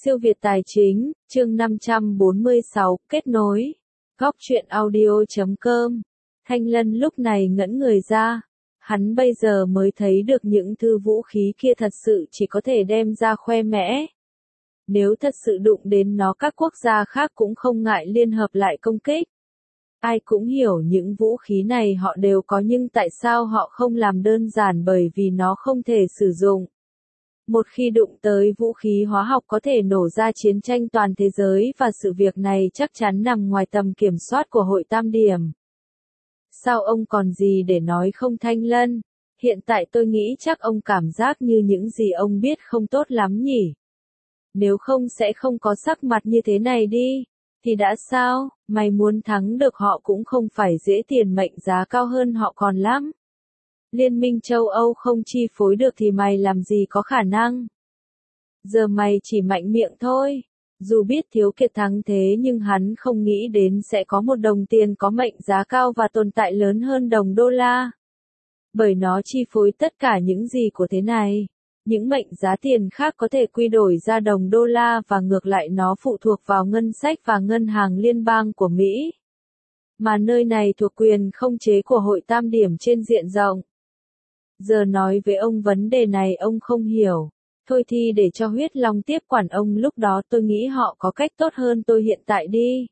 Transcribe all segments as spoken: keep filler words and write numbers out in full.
Siêu Việt Tài Chính, chương năm trăm bốn mươi sáu, kết nối. Góc truyện audio chấm com. Thanh Lân lúc này ngẩn người ra. Hắn bây giờ mới thấy được những thứ vũ khí kia thật sự chỉ có thể đem ra khoe mẽ. Nếu thật sự đụng đến nó, các quốc gia khác cũng không ngại liên hợp lại công kích. Ai cũng hiểu những vũ khí này họ đều có, nhưng tại sao họ không làm đơn giản? Bởi vì nó không thể sử dụng. Một khi đụng tới vũ khí hóa học có thể nổ ra chiến tranh toàn thế giới, và sự việc này chắc chắn nằm ngoài tầm kiểm soát của Hội Tam Điểm. Sao ông còn gì để nói không, Thanh Lân? Hiện tại tôi nghĩ chắc ông cảm giác như những gì ông biết không tốt lắm nhỉ? Nếu không sẽ không có sắc mặt như thế này đi. Thì đã sao, mày muốn thắng được họ cũng không phải dễ, tiền mệnh giá cao hơn họ còn lắm. Liên minh châu Âu không chi phối được thì mày làm gì có khả năng. Giờ mày chỉ mạnh miệng thôi. Dù biết Thiếu Kiệt thắng thế nhưng hắn không nghĩ đến sẽ có một đồng tiền có mệnh giá cao và tồn tại lớn hơn đồng đô la. Bởi nó chi phối tất cả những gì của thế này. Những mệnh giá tiền khác có thể quy đổi ra đồng đô la và ngược lại, nó phụ thuộc vào ngân sách và ngân hàng liên bang của Mỹ. Mà nơi này thuộc quyền không chế của Hội Tam Điểm trên diện rộng. Giờ nói với ông vấn đề này ông không hiểu. Thôi thì để cho Huyết Long tiếp quản ông lúc đó, tôi nghĩ họ có cách tốt hơn tôi hiện tại đi.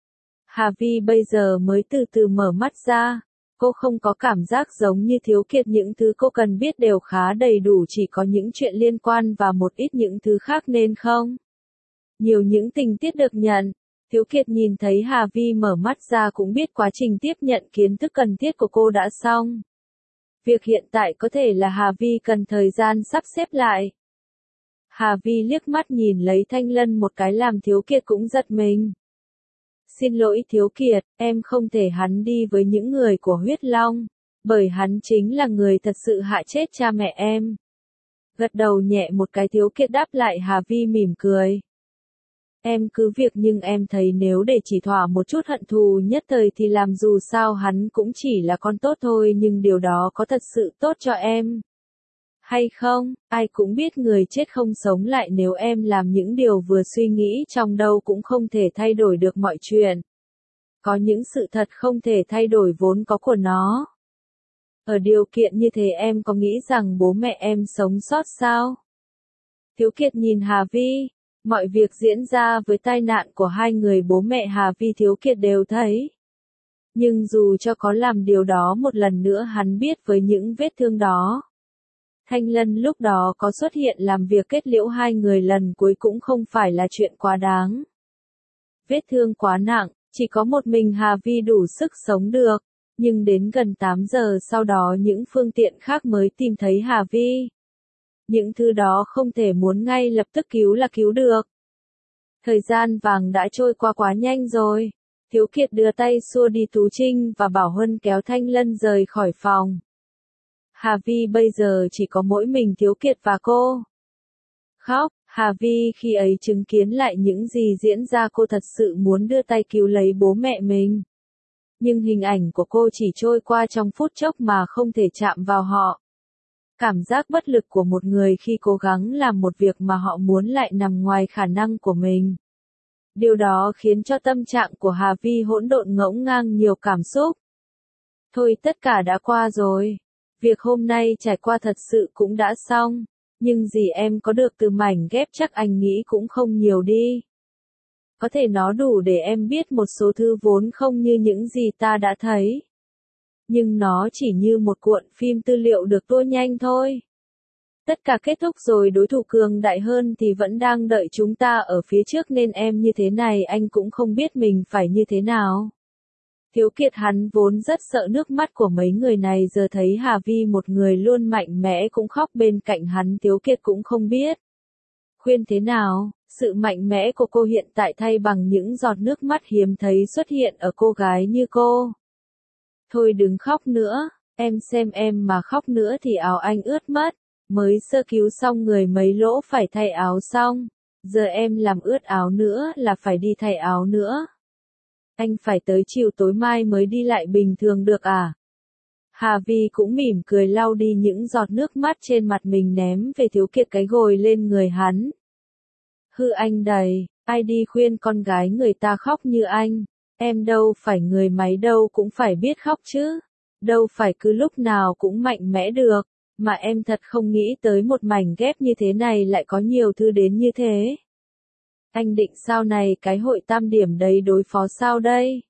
Hà Vi bây giờ mới từ từ mở mắt ra. Cô không có cảm giác giống như Thiếu Kiệt, những thứ cô cần biết đều khá đầy đủ, chỉ có những chuyện liên quan và một ít những thứ khác nên không nhiều những tình tiết được nhận. Thiếu Kiệt nhìn thấy Hà Vi mở mắt ra cũng biết quá trình tiếp nhận kiến thức cần thiết của cô đã xong. Việc hiện tại có thể là Hà Vi cần thời gian sắp xếp lại. Hà Vi liếc mắt nhìn lấy Thanh Lân một cái làm Thiếu Kiệt cũng giật mình. Xin lỗi Thiếu Kiệt, em không thể hắn đi với những người của Huyết Long, bởi hắn chính là người thật sự hại chết cha mẹ em. Gật đầu nhẹ một cái, Thiếu Kiệt đáp lại. Hà Vi mỉm cười. Em cứ việc, nhưng em thấy nếu để chỉ thỏa một chút hận thù nhất thời thì làm, dù sao hắn cũng chỉ là con tốt thôi, nhưng điều đó có thật sự tốt cho em hay không? Ai cũng biết người chết không sống lại, nếu em làm những điều vừa suy nghĩ trong đầu cũng không thể thay đổi được mọi chuyện. Có những sự thật không thể thay đổi vốn có của nó. Ở điều kiện như thế em có nghĩ rằng bố mẹ em sống sót sao? Thiếu Kiệt nhìn Hà Vi. Mọi việc diễn ra với tai nạn của hai người bố mẹ Hà Vi Thiếu Kiệt đều thấy. Nhưng dù cho có làm điều đó một lần nữa, hắn biết với những vết thương đó, Thanh Lân lúc đó có xuất hiện làm việc kết liễu hai người lần cuối cũng không phải là chuyện quá đáng. Vết thương quá nặng, chỉ có một mình Hà Vi đủ sức sống được. Nhưng đến gần tám giờ sau đó những phương tiện khác mới tìm thấy Hà Vi. Những thứ đó không thể muốn ngay lập tức cứu là cứu được. Thời gian vàng đã trôi qua quá nhanh rồi. Thiếu Kiệt đưa tay xua đi Tú Trinh và Bảo Huân kéo Thanh Lân rời khỏi phòng. Hà Vi bây giờ chỉ có mỗi mình Thiếu Kiệt và cô. Khóc, Hà Vi khi ấy chứng kiến lại những gì diễn ra, cô thật sự muốn đưa tay cứu lấy bố mẹ mình. Nhưng hình ảnh của cô chỉ trôi qua trong phút chốc mà không thể chạm vào họ. Cảm giác bất lực của một người khi cố gắng làm một việc mà họ muốn lại nằm ngoài khả năng của mình. Điều đó khiến cho tâm trạng của Hà Vi hỗn độn, ngổn ngang nhiều cảm xúc. Thôi, tất cả đã qua rồi. Việc hôm nay trải qua thật sự cũng đã xong. Nhưng gì em có được từ mảnh ghép chắc anh nghĩ cũng không nhiều đi. Có thể nó đủ để em biết một số thứ vốn không như những gì ta đã thấy. Nhưng nó chỉ như một cuộn phim tư liệu được tua nhanh thôi. Tất cả kết thúc rồi, đối thủ cường đại hơn thì vẫn đang đợi chúng ta ở phía trước, nên em như thế này anh cũng không biết mình phải như thế nào. Thiếu Kiệt hắn vốn rất sợ nước mắt của mấy người này, giờ thấy Hà Vi một người luôn mạnh mẽ cũng khóc bên cạnh hắn, Thiếu Kiệt cũng không biết khuyên thế nào. Sự mạnh mẽ của cô hiện tại thay bằng những giọt nước mắt hiếm thấy xuất hiện ở cô gái như cô. Thôi đừng khóc nữa, em xem em mà khóc nữa thì áo anh ướt mất. Mới sơ cứu xong người mấy lỗ phải thay áo xong. Giờ em làm ướt áo nữa là phải đi thay áo nữa. Anh phải tới chiều tối mai mới đi lại bình thường được à? Hà Vi cũng mỉm cười lau đi những giọt nước mắt trên mặt mình, ném về Thiếu Kiệt cái gồi lên người hắn. Hư anh đầy, ai đi khuyên con gái người ta khóc như anh, em đâu phải người máy đâu cũng phải biết khóc chứ, đâu phải cứ lúc nào cũng mạnh mẽ được, mà em thật không nghĩ tới một mảnh ghép như thế này lại có nhiều thứ đến như thế. Anh định sau này cái hội tam điểm đấy đối phó sao đây?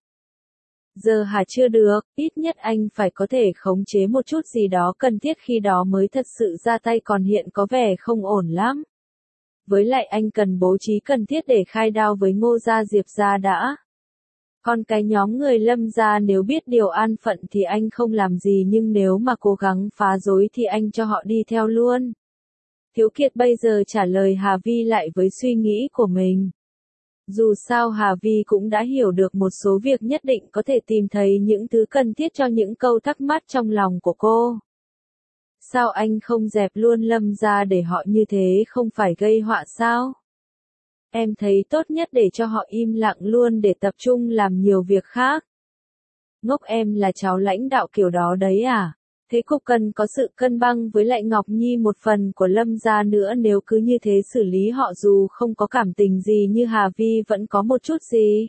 Giờ hả chưa được, ít nhất anh phải có thể khống chế một chút gì đó cần thiết khi đó mới thật sự ra tay còn hiện có vẻ không ổn lắm. Với lại anh cần bố trí cần thiết để khai đao với Ngô gia Diệp gia đã. Còn cái nhóm người Lâm gia nếu biết điều an phận thì anh không làm gì nhưng nếu mà cố gắng phá rối thì anh cho họ đi theo luôn. Thiếu Kiệt bây giờ trả lời Hà Vi lại với suy nghĩ của mình. Dù sao Hà Vi cũng đã hiểu được một số việc nhất định có thể tìm thấy những thứ cần thiết cho những câu thắc mắc trong lòng của cô. Sao anh không dẹp luôn Lâm gia để họ như thế không phải gây họa sao? Em thấy tốt nhất để cho họ im lặng luôn để tập trung làm nhiều việc khác. Ngốc em là cháu lãnh đạo kiểu đó đấy à? Thế cục cần có sự cân bằng với lại Ngọc Nhi một phần của Lâm gia nữa nếu cứ như thế xử lý họ dù không có cảm tình gì như Hà Vi vẫn có một chút gì.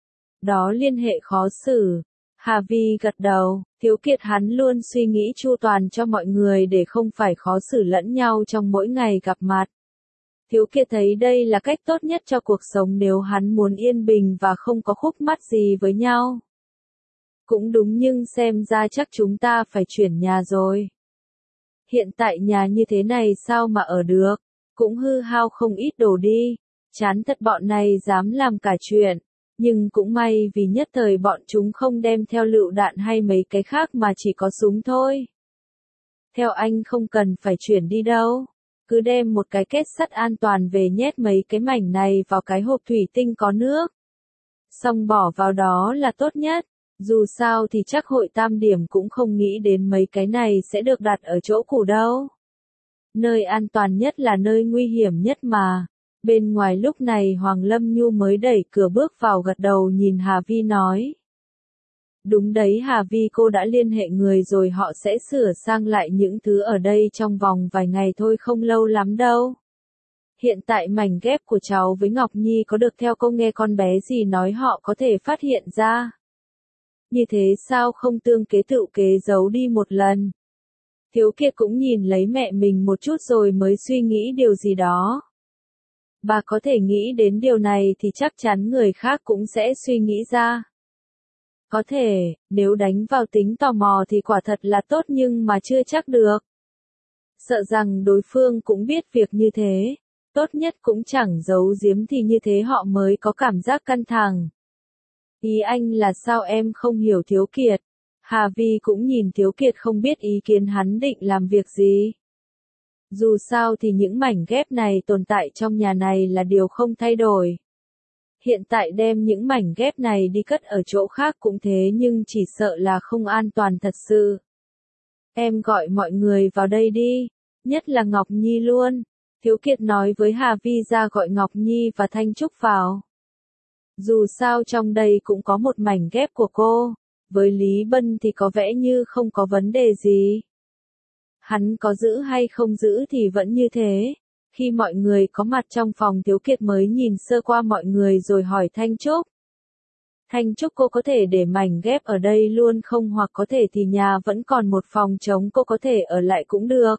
Đó liên hệ khó xử. Hà Vi gật đầu, Thiếu Kiệt hắn luôn suy nghĩ chu toàn cho mọi người để không phải khó xử lẫn nhau trong mỗi ngày gặp mặt. Thiếu Kiệt thấy đây là cách tốt nhất cho cuộc sống nếu hắn muốn yên bình và không có khúc mắc gì với nhau. Cũng đúng nhưng xem ra chắc chúng ta phải chuyển nhà rồi. Hiện tại nhà như thế này sao mà ở được, cũng hư hao không ít đồ đi, chán thật bọn này dám làm cả chuyện, nhưng cũng may vì nhất thời bọn chúng không đem theo lựu đạn hay mấy cái khác mà chỉ có súng thôi. Theo anh không cần phải chuyển đi đâu, cứ đem một cái kết sắt an toàn về nhét mấy cái mảnh này vào cái hộp thủy tinh có nước. Xong bỏ vào đó là tốt nhất. Dù sao thì chắc hội tam điểm cũng không nghĩ đến mấy cái này sẽ được đặt ở chỗ cũ đâu. Nơi an toàn nhất là nơi nguy hiểm nhất mà. Bên ngoài lúc này Hoàng Lâm Nhu mới đẩy cửa bước vào gật đầu nhìn Hà Vi nói. Đúng đấy Hà Vi cô đã liên hệ người rồi họ sẽ sửa sang lại những thứ ở đây trong vòng vài ngày thôi không lâu lắm đâu. Hiện tại mảnh ghép của cháu với Ngọc Nhi có được theo cô nghe con bé gì nói họ có thể phát hiện ra. Như thế sao không tương kế tự kế giấu đi một lần? Thiếu Kiệt cũng nhìn lấy mẹ mình một chút rồi mới suy nghĩ điều gì đó. Bà có thể nghĩ đến điều này thì chắc chắn người khác cũng sẽ suy nghĩ ra. Có thể, nếu đánh vào tính tò mò thì quả thật là tốt nhưng mà chưa chắc được. Sợ rằng đối phương cũng biết việc như thế, tốt nhất cũng chẳng giấu giếm thì như thế họ mới có cảm giác căng thẳng. Ý anh là sao em không hiểu Thiếu Kiệt? Hà Vi cũng nhìn Thiếu Kiệt không biết ý kiến hắn định làm việc gì. Dù sao thì những mảnh ghép này tồn tại trong nhà này là điều không thay đổi. Hiện tại đem những mảnh ghép này đi cất ở chỗ khác cũng thế nhưng chỉ sợ là không an toàn thật sự. Em gọi mọi người vào đây đi, nhất là Ngọc Nhi luôn. Thiếu Kiệt nói với Hà Vi ra gọi Ngọc Nhi và Thanh Trúc vào. Dù sao trong đây cũng có một mảnh ghép của cô, với Lý Bân thì có vẻ như không có vấn đề gì. Hắn có giữ hay không giữ thì vẫn như thế. Khi mọi người có mặt trong phòng Thiếu Kiệt mới nhìn sơ qua mọi người rồi hỏi Thanh Trúc. Thanh Trúc cô có thể để mảnh ghép ở đây luôn không hoặc có thể thì nhà vẫn còn một phòng trống cô có thể ở lại cũng được.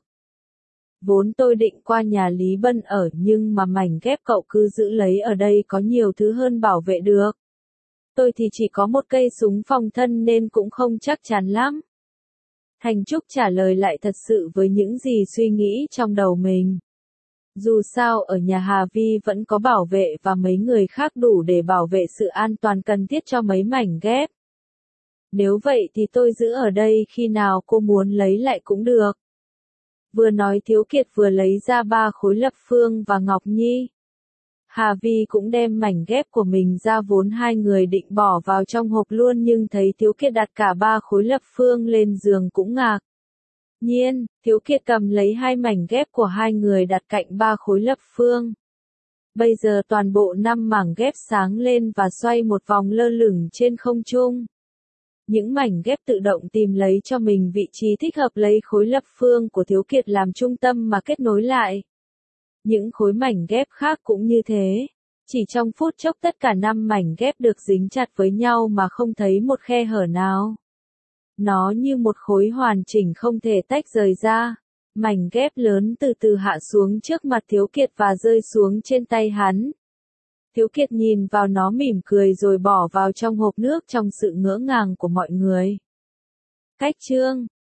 Vốn tôi định qua nhà Lý Bân ở nhưng mà mảnh ghép cậu cứ giữ lấy ở đây có nhiều thứ hơn bảo vệ được. Tôi thì chỉ có một cây súng phòng thân nên cũng không chắc chắn lắm. Thanh Trúc trả lời lại thật sự với những gì suy nghĩ trong đầu mình. Dù sao ở nhà Hà Vi vẫn có bảo vệ và mấy người khác đủ để bảo vệ sự an toàn cần thiết cho mấy mảnh ghép. Nếu vậy thì tôi giữ ở đây khi nào cô muốn lấy lại cũng được. Vừa nói Thiếu Kiệt vừa lấy ra ba khối lập phương và Ngọc Nhi. Hà Vi cũng đem mảnh ghép của mình ra vốn hai người định bỏ vào trong hộp luôn nhưng thấy Thiếu Kiệt đặt cả ba khối lập phương lên giường cũng ngạc. Nhiên, Thiếu Kiệt cầm lấy hai mảnh ghép của hai người đặt cạnh ba khối lập phương. Bây giờ toàn bộ năm mảng ghép sáng lên và xoay một vòng lơ lửng trên không trung. Những mảnh ghép tự động tìm lấy cho mình vị trí thích hợp lấy khối lập phương của Thiếu Kiệt làm trung tâm mà kết nối lại. Những khối mảnh ghép khác cũng như thế. Chỉ trong phút chốc tất cả năm mảnh ghép được dính chặt với nhau mà không thấy một khe hở nào. Nó như một khối hoàn chỉnh không thể tách rời ra. Mảnh ghép lớn từ từ hạ xuống trước mặt Thiếu Kiệt và rơi xuống trên tay hắn. Thiếu Kiệt nhìn vào nó mỉm cười rồi bỏ vào trong hộp nước trong sự ngỡ ngàng của mọi người. Cách chương